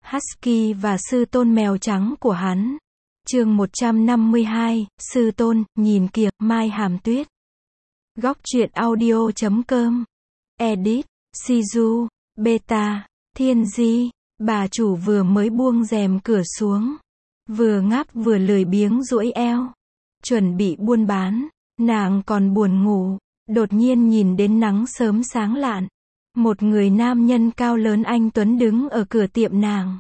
Husky và sư tôn mèo trắng của hắn. Chương 152, sư tôn, nhìn kìa, Mai Hàm Tuyết. Góc truyện audio.com. Edit, Shizu, Beta, Thiên Di. Bà chủ vừa mới buông rèm cửa xuống. Vừa ngáp vừa lười biếng duỗi eo. Chuẩn bị buôn bán. Nàng còn buồn ngủ. Đột nhiên nhìn đến nắng sớm sáng lạn. Một người nam nhân cao lớn anh tuấn đứng ở cửa tiệm nàng.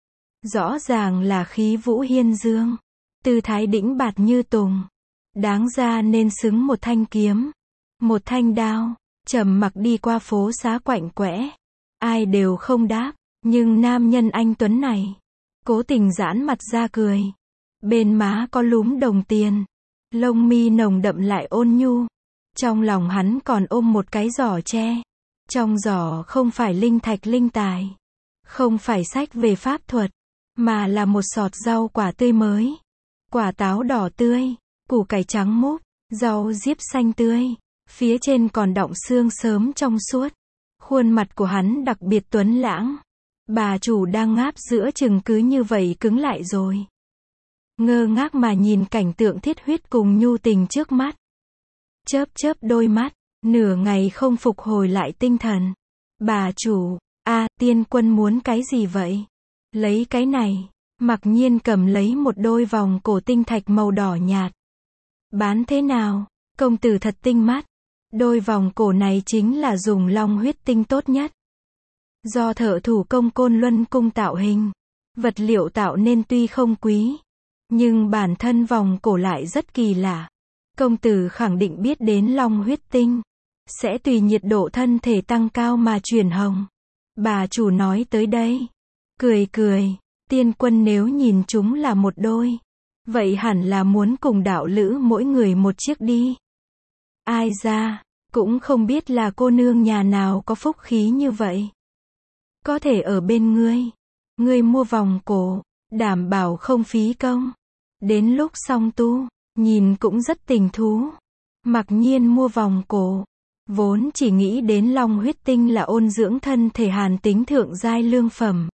Rõ ràng là khí vũ hiên dương. Tư thái đĩnh bạt như tùng. Đáng ra nên xứng một thanh kiếm. Một thanh đao. Trầm mặc đi qua phố xá quạnh quẽ. Ai đều không đáp. Nhưng nam nhân anh tuấn này. Cố tình giãn mặt ra cười. Bên má có lúm đồng tiền. Lông mi nồng đậm lại ôn nhu. Trong lòng hắn còn ôm một cái giỏ tre. Trong giỏ không phải linh thạch linh tài. Không phải sách về pháp thuật. Mà là một sọt rau quả tươi mới. Quả táo đỏ tươi. Củ cải trắng múp. Rau diếp xanh tươi. Phía trên còn đọng xương sớm trong suốt. Khuôn mặt của hắn đặc biệt tuấn lãng. Bà chủ đang ngáp giữa chừng cứ như vậy cứng lại rồi. Ngơ ngác mà nhìn cảnh tượng thiết huyết cùng nhu tình trước mắt. Chớp chớp đôi mắt. Nửa ngày không phục hồi lại tinh thần. Bà chủ, tiên quân muốn cái gì vậy? Lấy cái này. Mặc nhiên cầm lấy một đôi vòng cổ tinh thạch màu đỏ nhạt. Bán thế nào? Công tử thật tinh mắt. Đôi vòng cổ này chính là dùng long huyết tinh tốt nhất. Do thợ thủ công Côn Luân cung tạo hình. Vật liệu tạo nên tuy không quý. Nhưng bản thân vòng cổ lại rất kỳ lạ. Công tử khẳng định biết đến long huyết tinh. Sẽ tùy nhiệt độ thân thể tăng cao mà chuyển hồng. Bà chủ nói tới đây. Cười cười. Tiên quân nếu nhìn chúng là một đôi. Vậy hẳn là muốn cùng đạo lữ mỗi người một chiếc đi. Ai ra. Cũng không biết là cô nương nhà nào có phúc khí như vậy. Có thể ở bên ngươi. Ngươi mua vòng cổ. Đảm bảo không phí công. Đến lúc xong tu. Nhìn cũng rất tình thú. Mặc nhiên mua vòng cổ. Vốn chỉ nghĩ đến long huyết tinh là ôn dưỡng thân thể hàn tính thượng giai lương phẩm.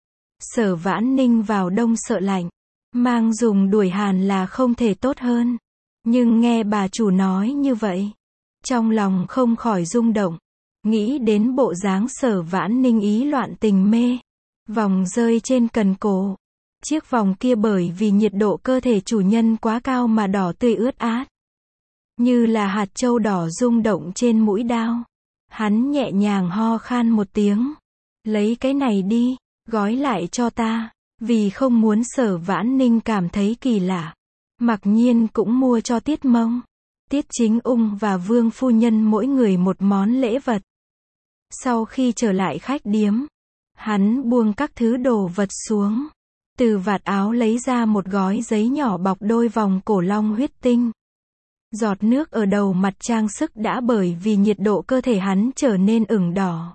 Sở Vãn Ninh vào đông sợ lạnh. Mang dùng đuổi hàn là không thể tốt hơn. Nhưng nghe bà chủ nói như vậy. Trong lòng không khỏi rung động. Nghĩ đến bộ dáng Sở Vãn Ninh ý loạn tình mê. Vòng rơi trên cần cổ. Chiếc vòng kia bởi vì nhiệt độ cơ thể chủ nhân quá cao mà đỏ tươi ướt át. Như là hạt châu đỏ rung động trên mũi đao. Hắn nhẹ nhàng ho khan một tiếng. Lấy cái này đi, gói lại cho ta. Vì không muốn Sở Vãn Ninh cảm thấy kỳ lạ. Mặc nhiên cũng mua cho Tiết Mông. Tiết Chính Ung và Vương phu nhân mỗi người một món lễ vật. Sau khi trở lại khách điếm, hắn buông các thứ đồ vật xuống. Từ vạt áo lấy ra một gói giấy nhỏ bọc đôi vòng cổ long huyết tinh. Giọt nước ở đầu mặt trang sức đã bởi vì nhiệt độ cơ thể hắn trở nên ửng đỏ.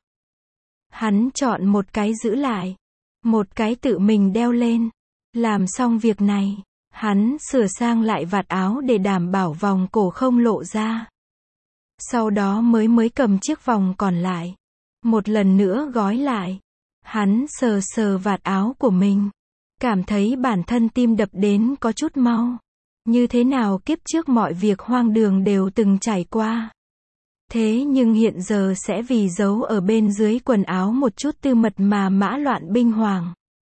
Hắn chọn một cái giữ lại. Một cái tự mình đeo lên. Làm xong việc này, hắn sửa sang lại vạt áo để đảm bảo vòng cổ không lộ ra. Sau đó mới cầm chiếc vòng còn lại. Một lần nữa gói lại. Hắn sờ sờ vạt áo của mình. Cảm thấy bản thân tim đập đến có chút mau. Như thế nào kiếp trước mọi việc hoang đường đều từng trải qua. Thế nhưng hiện giờ sẽ vì giấu ở bên dưới quần áo một chút tư mật mà mã loạn binh hoàng.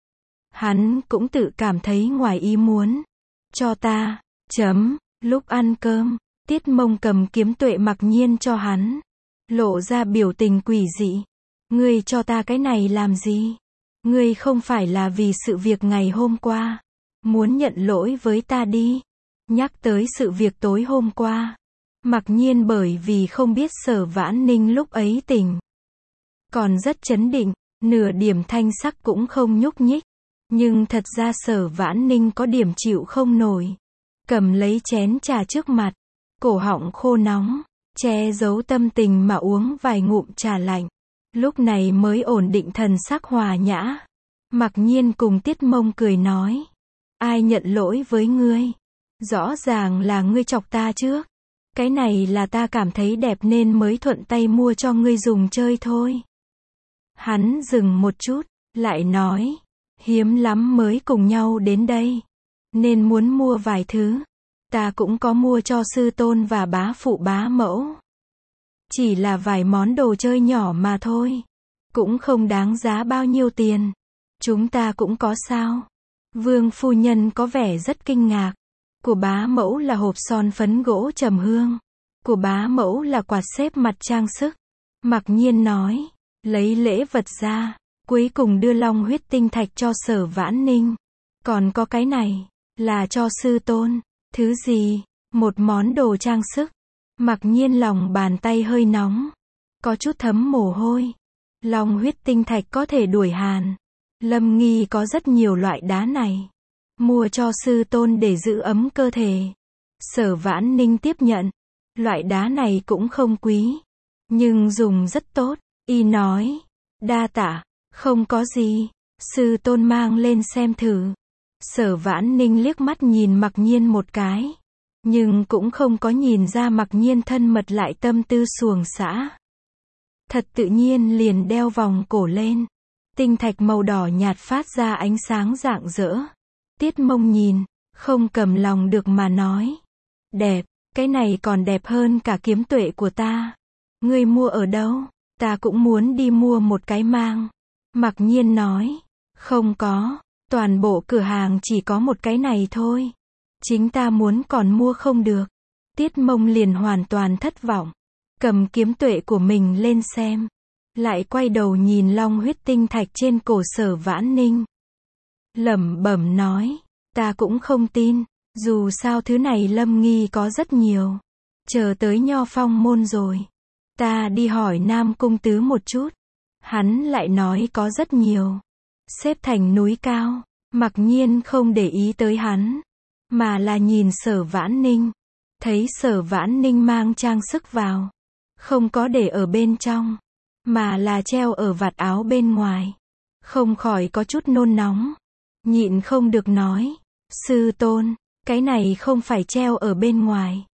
Hắn cũng tự cảm thấy ngoài ý muốn. Cho ta, lúc ăn cơm, Tiết Mông cầm kiếm Tuệ Mặc Nhiên cho hắn. Lộ ra biểu tình quỷ dị. Ngươi cho ta cái này làm gì? Ngươi không phải là vì sự việc ngày hôm qua. Muốn nhận lỗi với ta đi. Nhắc tới sự việc tối hôm qua. Mặc nhiên bởi vì không biết Sở Vãn Ninh lúc ấy tỉnh. Còn rất chấn định, nửa điểm thanh sắc cũng không nhúc nhích. Nhưng thật ra Sở Vãn Ninh có điểm chịu không nổi. Cầm lấy chén trà trước mặt. Cổ họng khô nóng. Che giấu tâm tình mà uống vài ngụm trà lạnh. Lúc này mới ổn định thần sắc hòa nhã. Mặc nhiên cùng Tiết Mông cười nói. Ai nhận lỗi với ngươi? Rõ ràng là ngươi chọc ta trước. Cái này là ta cảm thấy đẹp nên mới thuận tay mua cho ngươi dùng chơi thôi. Hắn dừng một chút, lại nói. Hiếm lắm mới cùng nhau đến đây. Nên muốn mua vài thứ. Ta cũng có mua cho sư tôn và bá phụ bá mẫu. Chỉ là vài món đồ chơi nhỏ mà thôi. Cũng không đáng giá bao nhiêu tiền. Chúng ta cũng có sao? Vương phu nhân có vẻ rất kinh ngạc. Của bá mẫu là hộp son phấn gỗ trầm hương. Của bá mẫu là quạt xếp mặt trang sức. Mặc Nhiên nói. Lấy lễ vật ra. Cuối cùng đưa long huyết tinh thạch cho Sở Vãn Ninh. Còn có cái này. Là cho sư tôn. Thứ gì? Một món đồ trang sức. Mặc Nhiên lòng bàn tay hơi nóng. Có chút thấm mồ hôi. Long huyết tinh thạch có thể đuổi hàn. Lâm Nghi có rất nhiều loại đá này. Mua cho sư tôn để giữ ấm cơ thể. Sở Vãn Ninh tiếp nhận. Loại đá này cũng không quý. Nhưng dùng rất tốt. Y nói. Đa tạ. Không có gì. Sư tôn mang lên xem thử. Sở Vãn Ninh liếc mắt nhìn Mặc Nhiên một cái. Nhưng cũng không có nhìn ra Mặc Nhiên thân mật lại tâm tư xuồng xã. Thật tự nhiên liền đeo vòng cổ lên. Tinh thạch màu đỏ nhạt phát ra ánh sáng rạng rỡ. Tiết Mông nhìn, không cầm lòng được mà nói. Đẹp, cái này còn đẹp hơn cả kiếm tuệ của ta. Ngươi mua ở đâu? Ta cũng muốn đi mua một cái mang. Mặc Nhiên nói. Không có, toàn bộ cửa hàng chỉ có một cái này thôi. Chính ta muốn còn mua không được. Tiết Mông liền hoàn toàn thất vọng. Cầm kiếm tuệ của mình lên xem. Lại quay đầu nhìn long huyết tinh thạch trên cổ Sở Vãn Ninh. Lẩm bẩm nói. Ta cũng không tin. Dù sao thứ này Lâm Nghi có rất nhiều. Chờ tới Nho Phong môn rồi. Ta đi hỏi Nam Cung Tứ một chút. Hắn lại nói có rất nhiều. Xếp thành núi cao. Mặc Nhiên không để ý tới hắn. Mà là nhìn Sở Vãn Ninh. Thấy Sở Vãn Ninh mang trang sức vào. Không có để ở bên trong. Mà là treo ở vạt áo bên ngoài. Không khỏi có chút nôn nóng. Nhịn không được nói. Sư tôn, cái này không phải treo ở bên ngoài.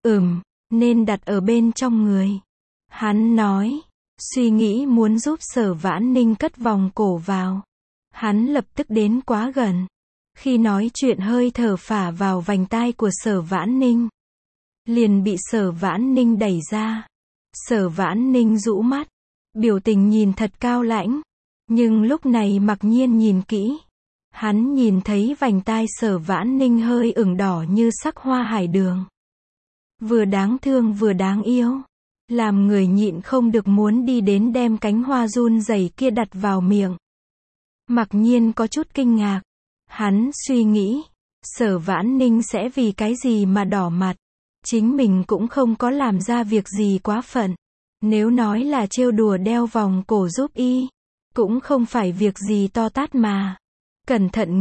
Nên đặt ở bên trong người. Hắn nói. Suy nghĩ muốn giúp Sở Vãn Ninh cất vòng cổ vào. Hắn lập tức đến quá gần. Khi nói chuyện hơi thở phả vào vành tai của Sở Vãn Ninh. Liền bị Sở Vãn Ninh đẩy ra. Sở Vãn Ninh rũ mắt. Biểu tình nhìn thật cao lãnh. Nhưng lúc này Mặc Nhiên nhìn kỹ. Hắn nhìn thấy vành tai Sở Vãn Ninh hơi ửng đỏ như sắc hoa hải đường. Vừa đáng thương vừa đáng yêu. Làm người nhịn không được muốn đi đến đem cánh hoa run rẩy kia đặt vào miệng. Mặc Nhiên có chút kinh ngạc. Hắn suy nghĩ. Sở Vãn Ninh sẽ vì cái gì mà đỏ mặt. Chính mình cũng không có làm ra việc gì quá phận. Nếu nói là trêu đùa đeo vòng cổ giúp y. Cũng không phải việc gì to tát mà. Cẩn thận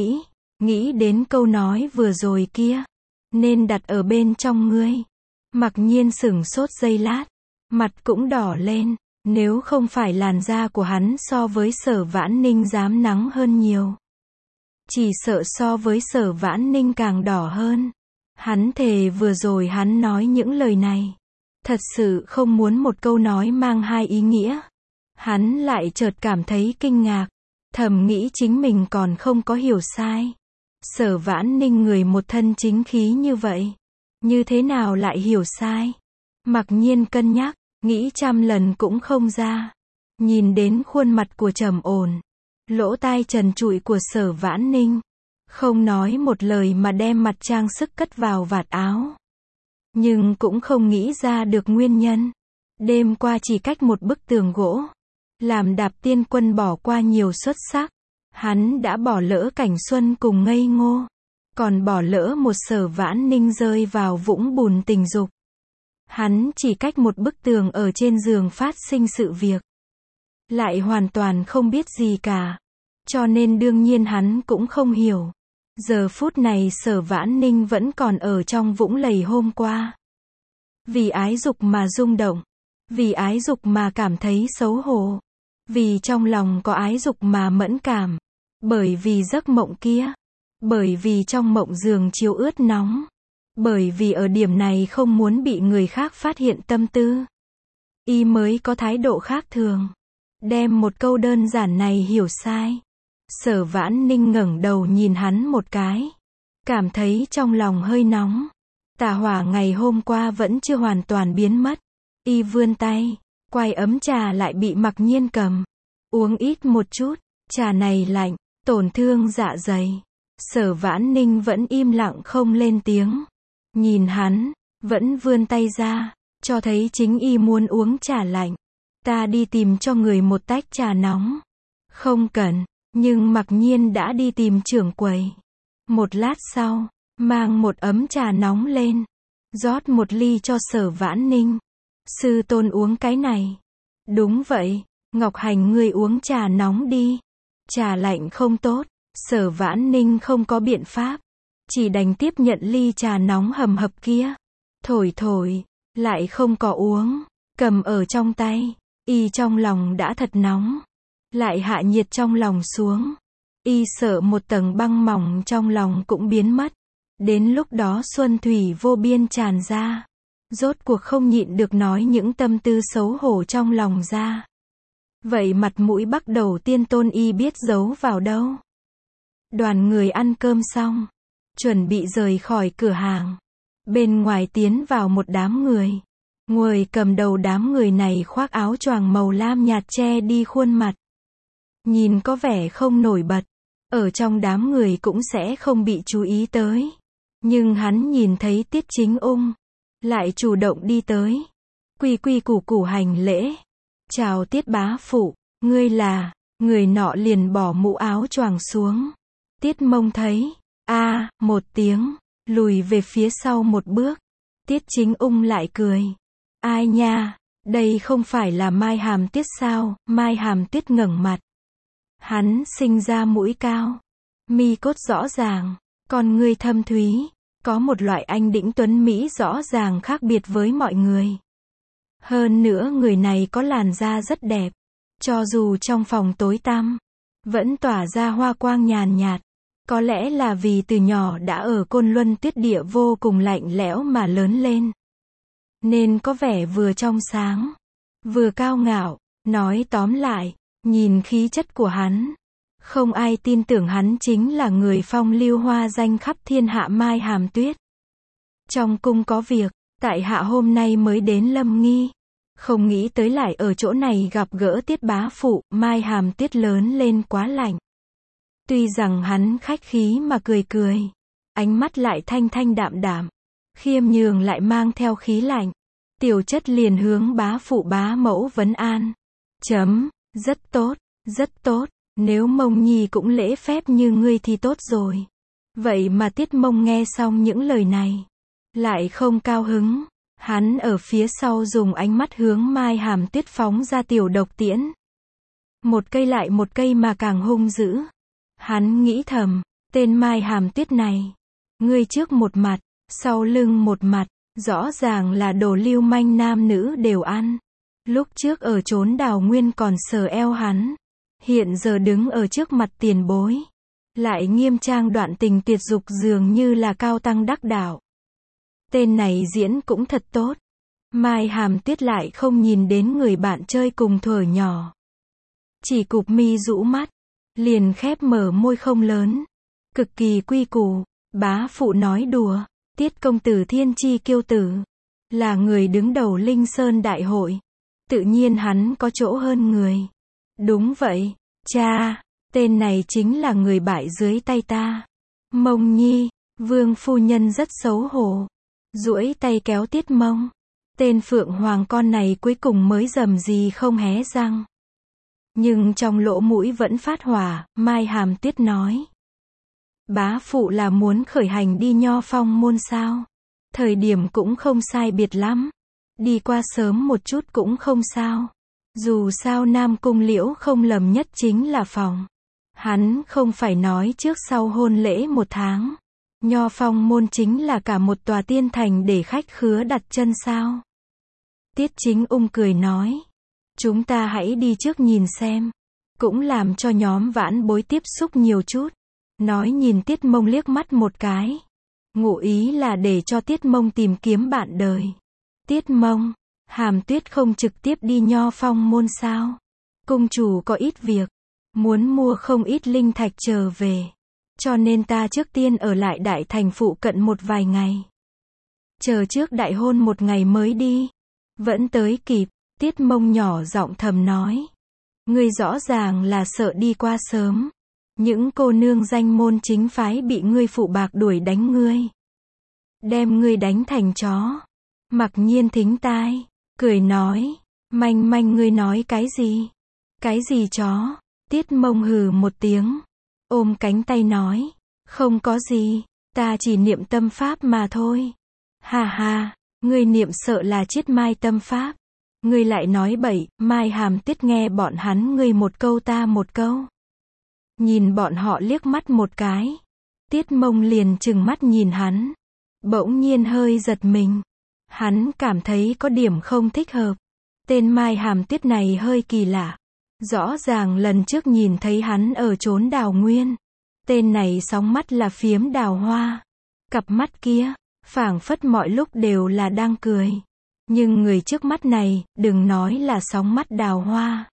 nghĩ đến câu nói vừa rồi kia. Nên đặt ở bên trong ngươi. Mặc Nhiên sửng sốt giây lát. Mặt cũng đỏ lên. Nếu không phải làn da của hắn so với Sở Vãn Ninh dám nắng hơn nhiều. Chỉ sợ so với Sở Vãn Ninh càng đỏ hơn. Hắn thề vừa rồi hắn nói những lời này. Thật sự không muốn một câu nói mang hai ý nghĩa. Hắn lại chợt cảm thấy kinh ngạc. Thầm nghĩ chính mình còn không có hiểu sai. Sở Vãn Ninh người một thân chính khí như vậy. Như thế nào lại hiểu sai? Mặc Nhiên cân nhắc, nghĩ trăm lần cũng không ra. Nhìn đến khuôn mặt của trầm ổn. Lỗ tai trần trụi của Sở Vãn Ninh. Không nói một lời mà đem mặt trang sức cất vào vạt áo. Nhưng cũng không nghĩ ra được nguyên nhân. Đêm qua chỉ cách một bức tường gỗ. Làm Đạp Tiên Quân bỏ qua nhiều xuất sắc. Hắn đã bỏ lỡ cảnh xuân cùng ngây ngô. Còn bỏ lỡ một Sở Vãn Ninh rơi vào vũng bùn tình dục. Hắn chỉ cách một bức tường ở trên giường phát sinh sự việc. Lại hoàn toàn không biết gì cả. Cho nên đương nhiên hắn cũng không hiểu. Giờ phút này Sở Vãn Ninh vẫn còn ở trong vũng lầy hôm qua. Vì ái dục mà rung động. Vì ái dục mà cảm thấy xấu hổ. Vì trong lòng có ái dục mà mẫn cảm. Bởi vì giấc mộng kia. Bởi vì trong mộng giường chiếu ướt nóng. Bởi vì ở điểm này không muốn bị người khác phát hiện tâm tư. Y mới có thái độ khác thường. Đem một câu đơn giản này hiểu sai. Sở Vãn Ninh ngẩng đầu nhìn hắn một cái. Cảm thấy trong lòng hơi nóng. Tà hỏa ngày hôm qua vẫn chưa hoàn toàn biến mất. Y vươn tay, quay ấm trà lại bị Mặc Nhiên cầm. Uống ít một chút, trà này lạnh, tổn thương dạ dày. Sở Vãn Ninh vẫn im lặng không lên tiếng. Nhìn hắn, vẫn vươn tay ra, cho thấy chính y muốn uống trà lạnh. Ta đi tìm cho người một tách trà nóng. Không cần, nhưng Mặc Nhiên đã đi tìm trưởng quầy. Một lát sau, mang một ấm trà nóng lên, rót một ly cho Sở Vãn Ninh. Sư tôn uống cái này. Đúng vậy, Ngọc Hành ngươi uống trà nóng đi. Trà lạnh không tốt. Sở Vãn Ninh không có biện pháp, chỉ đành tiếp nhận ly trà nóng hầm hập kia. Thổi thổi, lại không có uống, cầm ở trong tay, y trong lòng đã thật nóng, lại hạ nhiệt trong lòng xuống. Y sợ một tầng băng mỏng trong lòng cũng biến mất. Đến lúc đó xuân thủy vô biên tràn ra. Rốt cuộc không nhịn được nói những tâm tư xấu hổ trong lòng ra. Vậy mặt mũi Bắc Đầu Tiên Tôn y biết giấu vào đâu? Đoàn người ăn cơm xong, chuẩn bị rời khỏi cửa hàng. Bên ngoài tiến vào một đám người. Người cầm đầu đám người này khoác áo choàng màu lam nhạt che đi khuôn mặt. Nhìn có vẻ không nổi bật. Ở trong đám người cũng sẽ không bị chú ý tới. Nhưng hắn nhìn thấy Tiết Chính Ung, lại chủ động đi tới. Quy quy củ củ hành lễ. Chào Tiết bá phụ, ngươi là, người nọ liền bỏ mũ áo choàng xuống. Tiết Mông thấy, một tiếng, lùi về phía sau một bước. Tiết Chính Ung lại cười. Ai nha, đây không phải là Mai Hàm Tuyết sao? Mai Hàm Tuyết ngẩng mặt. Hắn sinh ra mũi cao, mi cốt rõ ràng, con ngươi thâm thúy, có một loại anh đĩnh tuấn mỹ rõ ràng khác biệt với mọi người. Hơn nữa người này có làn da rất đẹp, cho dù trong phòng tối tăm, vẫn tỏa ra hoa quang nhàn nhạt. Có lẽ là vì từ nhỏ đã ở Côn Luân Tuyết Địa vô cùng lạnh lẽo mà lớn lên, nên có vẻ vừa trong sáng, vừa cao ngạo. Nói tóm lại, nhìn khí chất của hắn, không ai tin tưởng hắn chính là người phong lưu hoa danh khắp thiên hạ Mai Hàm Tuyết. Trong cung có việc, tại hạ hôm nay mới đến Lâm Nghi, không nghĩ tới lại ở chỗ này gặp gỡ Tiết bá phụ. Mai Hàm Tuyết lớn lên quá lạnh. Tuy rằng hắn khách khí mà cười cười, ánh mắt lại thanh thanh đạm đạm, khiêm nhường lại mang theo khí lạnh. Tiểu chất liền hướng bá phụ bá mẫu vấn an. Rất tốt, rất tốt, nếu Mông Nhi cũng lễ phép như ngươi thì tốt rồi. Vậy mà Tiết Mông nghe xong những lời này, lại không cao hứng. Hắn ở phía sau dùng ánh mắt hướng Mai Hàm Tuyết phóng ra tiểu độc tiễn. Một cây lại một cây mà càng hung dữ. Hắn nghĩ thầm, tên Mai Hàm Tuyết này, ngươi trước một mặt, sau lưng một mặt, rõ ràng là đồ lưu manh nam nữ đều ăn. Lúc trước ở chốn Đào Nguyên còn sờ eo hắn, hiện giờ đứng ở trước mặt tiền bối, lại nghiêm trang đoạn tình tuyệt dục dường như là cao tăng đắc đạo. Tên này diễn cũng thật tốt. Mai Hàm Tuyết lại không nhìn đến người bạn chơi cùng thuở nhỏ, chỉ cụp mi rũ mắt, liền khép mở môi không lớn, cực kỳ quy củ. Bá phụ nói đùa, Tiết công tử thiên chi kiêu tử, là người đứng đầu Linh Sơn đại hội, tự nhiên hắn có chỗ hơn người. Đúng vậy, cha, tên này chính là người bại dưới tay ta. Mông Nhi, vương phu nhân rất xấu hổ, duỗi tay kéo Tiết Mông. Tên phượng hoàng con này cuối cùng mới rầm gì không hé răng, nhưng trong lỗ mũi vẫn phát hỏa. Mai Hàm Tuyết nói, bá phụ là muốn khởi hành đi Nho Phong môn sao? Thời điểm cũng không sai biệt lắm, đi qua sớm một chút cũng không sao. Dù sao Nam Cung Liễu không lầm nhất chính là phòng. Hắn không phải nói trước sau hôn lễ 1 tháng, Nho Phong môn chính là cả một tòa tiên thành để khách khứa đặt chân sao? Tiết Chính Ung cười nói, chúng ta hãy đi trước nhìn xem, cũng làm cho nhóm vãn bối tiếp xúc nhiều chút. Nói nhìn Tiết Mông liếc mắt một cái, ngụ ý là để cho Tiết Mông tìm kiếm bạn đời. Tiết Mông, Hàm Tuyết không trực tiếp đi Nho Phong môn sao? Cung chủ có ít việc, muốn mua không ít linh thạch trở về. Cho nên ta trước tiên ở lại đại thành phụ cận một vài ngày. Chờ trước đại hôn một ngày mới đi. Vẫn tới kịp, Tiết Mông nhỏ giọng thầm nói. Ngươi rõ ràng là sợ đi qua sớm. Những cô nương danh môn chính phái bị ngươi phụ bạc đuổi đánh ngươi. Đem ngươi đánh thành chó. Mặc Nhiên thính tai, cười nói. Manh manh ngươi nói cái gì? Cái gì chó? Tiết Mông hừ một tiếng. Ôm cánh tay nói. Không có gì, ta chỉ niệm tâm pháp mà thôi. Ha ha, ngươi niệm sợ là chiết mai tâm pháp. Ngươi lại nói bậy, Mai Hàm Tuyết nghe bọn hắn ngươi một câu ta một câu. Nhìn bọn họ liếc mắt một cái. Tiết Mông liền trừng mắt nhìn hắn. Bỗng nhiên hơi giật mình. Hắn cảm thấy có điểm không thích hợp. Tên Mai Hàm Tuyết này hơi kỳ lạ. Rõ ràng lần trước nhìn thấy hắn ở chốn Đào Nguyên. Tên này sóng mắt là phiếm đào hoa. Cặp mắt kia, phảng phất mọi lúc đều là đang cười. Nhưng người trước mắt này, đừng nói là sóng mắt đào hoa.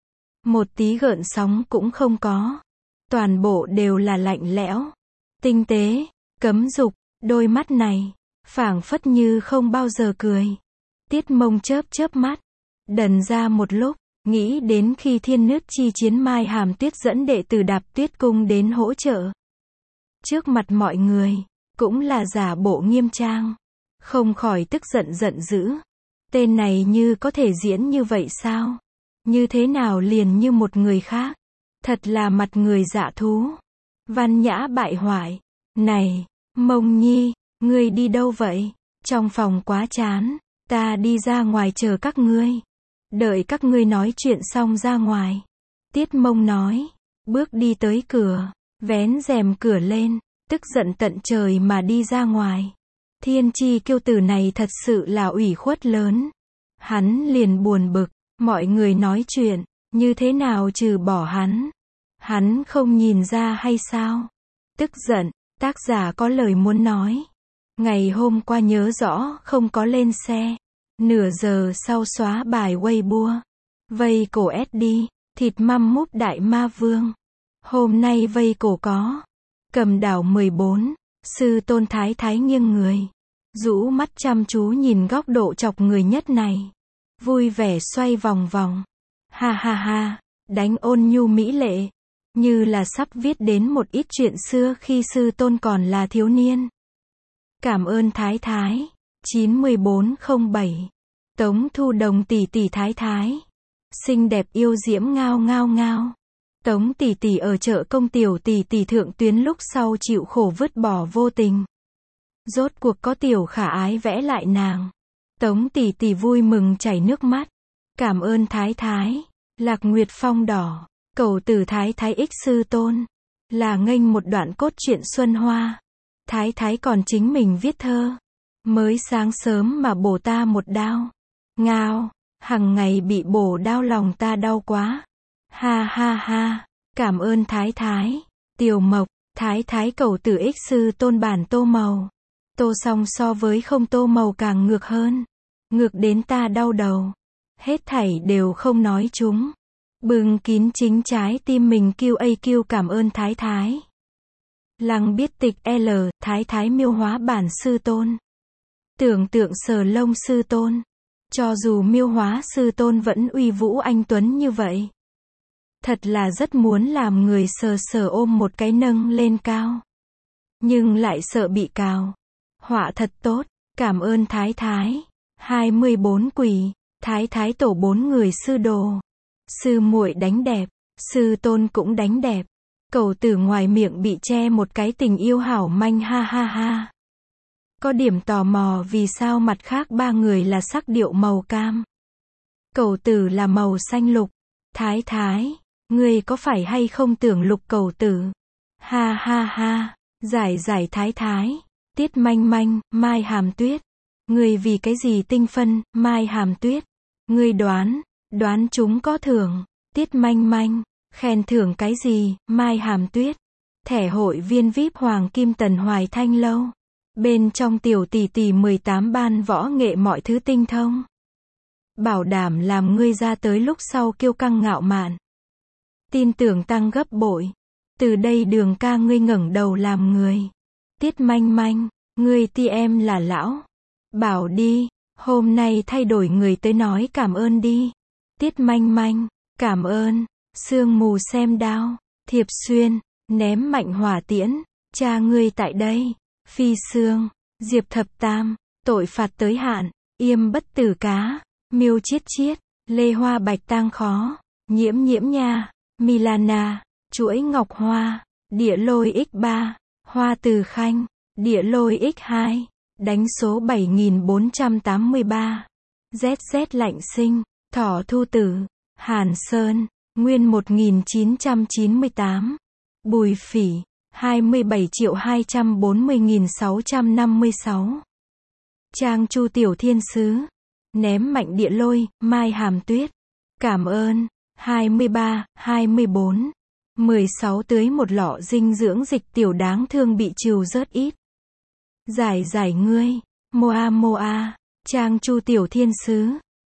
Một tí gợn sóng cũng không có. Toàn bộ đều là lạnh lẽo, tinh tế, cấm dục, đôi mắt này, phảng phất như không bao giờ cười. Tiết Mông chớp chớp mắt, đần ra một lúc, nghĩ đến khi Thiên Nước chi chiến Mai Hàm Tuyết dẫn đệ tử Đạp Tuyết Cung đến hỗ trợ. Trước mặt mọi người, cũng là giả bộ nghiêm trang. Không khỏi tức giận giận dữ. Tên này như có thể diễn như vậy sao? Như thế nào liền như một người khác? Thật là mặt người dạ thú. Văn nhã bại hoại. Này, Mông Nhi, ngươi đi đâu vậy? Trong phòng quá chán, ta đi ra ngoài chờ các ngươi. Đợi các ngươi nói chuyện xong ra ngoài. Tiết Mông nói, bước đi tới cửa, vén rèm cửa lên, tức giận tận trời mà đi ra ngoài. Thiên Chi Kiêu tử này thật sự là ủy khuất lớn. Hắn liền buồn bực, mọi người nói chuyện, như thế nào trừ bỏ hắn? Hắn không nhìn ra hay sao? Tức giận, tác giả có lời muốn nói. Ngày hôm qua nhớ rõ không có lên xe. Nửa giờ sau xóa bài Weibo. Vây cổ SD, thịt măm múp đại ma vương. Hôm nay vây cổ có. Cầm đảo 14, sư tôn thái thái nghiêng người. Rũ mắt chăm chú nhìn góc độ chọc người nhất này. Vui vẻ xoay vòng vòng. Ha ha ha, đánh ôn nhu mỹ lệ. Như là sắp viết đến một ít chuyện xưa khi sư tôn còn là thiếu niên. Cảm ơn thái thái. 9407. Tống Thu Đồng tỷ tỷ thái thái. Xinh đẹp yêu diễm ngao ngao ngao. Tống tỷ tỷ ở chợ công tiểu tỷ tỷ thượng tuyến lúc sau chịu khổ vứt bỏ vô tình. Rốt cuộc có tiểu khả ái vẽ lại nàng. Tống tỷ tỷ vui mừng chảy nước mắt. Cảm ơn thái thái. Lạc Nguyệt Phong đỏ. Cầu từ thái thái ích sư tôn. Là nghênh một đoạn cốt truyện Xuân Hoa. Thái thái còn chính mình viết thơ. Mới sáng sớm mà bổ ta một đao. Ngao, hằng ngày bị bổ đau lòng ta đau quá. Ha ha ha, cảm ơn thái thái. Tiểu Mộc, thái thái cầu tử ích sư tôn bản tô màu. Tô xong so với không tô màu càng ngược hơn. Ngược đến ta đau đầu. Hết thảy đều không nói chúng. Bừng kín chính trái tim mình kêu cảm ơn thái thái. Lăng biết tịch L, thái thái miêu hóa bản sư tôn. Tưởng tượng sờ lông sư tôn. Cho dù miêu hóa sư tôn vẫn uy vũ anh tuấn như vậy. Thật là rất muốn làm người sờ sờ ôm một cái nâng lên cao. Nhưng lại sợ bị cào. Họa thật tốt, cảm ơn thái thái. 24 quỷ, thái thái tổ 4 người sư đồ. Sư muội đánh đẹp, sư tôn cũng đánh đẹp. Cầu tử ngoài miệng bị che một cái tình yêu hảo manh ha ha ha. Có điểm tò mò vì sao mặt khác 3 người là sắc điệu màu cam. Cầu tử là màu xanh lục. Thái thái, ngươi có phải hay không tưởng lục cầu tử? Ha ha ha, giải thái thái. Tiết manh manh, Mai Hàm Tuyết. Ngươi vì cái gì tinh phân, Mai Hàm Tuyết? Ngươi đoán chúng có thưởng. Tiết manh manh, khen thưởng cái gì, Mai Hàm Tuyết? Thẻ hội viên VIP Hoàng Kim Tần Hoài Thanh Lâu. Bên trong tiểu tỷ tỷ 18 ban võ nghệ mọi thứ tinh thông. Bảo đảm làm ngươi ra tới lúc sau kiêu căng ngạo mạn. tin tưởng tăng gấp bội. Từ đây Đường ca ngươi ngẩng đầu làm người. Tiết Manh Manh, ngươi ti em là lão. Bảo đi, hôm nay thay đổi người tới nói cảm ơn đi. Tiết Manh Manh, cảm ơn. Sương mù xem đao. Thiệp Xuyên, ném mạnh hỏa tiễn. Cha ngươi tại đây. Phi Sương, Diệp Thập Tam, tội phạt tới hạn. Yêm bất tử cá. Miêu Chiết Chiết, Lê Hoa Bạch tang khó. Nhiễm Nhiễm Nha, Milana, chuỗi ngọc hoa. Địa lôi x3, Hoa Từ Khanh, địa lôi x2, đánh số 7483. ZZ Lạnh Sinh, Thỏ Thu Tử, Hàn Sơn, Nguyên 1998. Bùi Phỉ, 27.240.656. Trang Chu Tiểu Thiên Sứ, ném mạnh địa lôi, Mai Hàm Tuyết. Cảm ơn. 23, 24. 16 tưới một lọ dinh dưỡng dịch tiểu đáng thương bị trừ rớt ít. Giải giải ngươi. Moa Moa. Trang Chu Tiểu Thiên Sứ.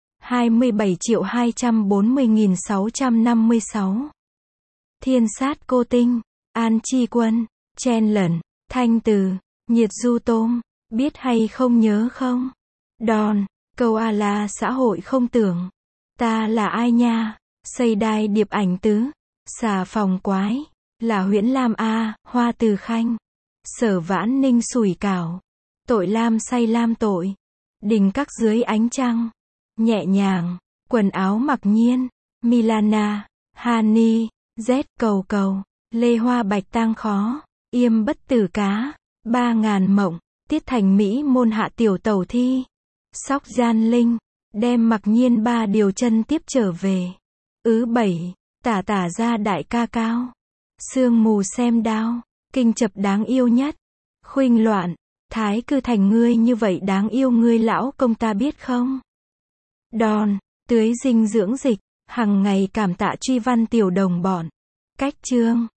27.240.656. Thiên Sát Cô Tinh. An Chi Quân. Chen Lẩn. Thanh Từ. Nhiệt Du Tôm. Biết hay không nhớ không? Đòn. Câu A La xã hội không tưởng. Ta là ai nha? Xây đai điệp ảnh tứ. Xà phòng quái. Là Huyễn Lam A. Hoa Từ Khanh. Sở Vãn Ninh sủi cảo. Tội lam say lam tội. Đình các dưới ánh trăng. Nhẹ nhàng. Quần áo mặc nhiên. Milana. Hani. Z cầu cầu. Lê Hoa Bạch tang khó. Yêm bất tử cá. 3000 mộng. Tiết Thành Mỹ môn hạ tiểu tẩu thi. Sóc Gian Linh. Đem mặc nhiên 3 điều chân tiếp trở về. 7. Tả tả ra đại ca cao. Sương mù xem đao. Kinh chập đáng yêu nhất. Khuynh Loạn. Thái Cư Thành ngươi như vậy đáng yêu ngươi lão công ta biết không? Đòn. Tưới dinh dưỡng dịch. Hằng ngày cảm tạ truy văn tiểu đồng bọn. Cách chương.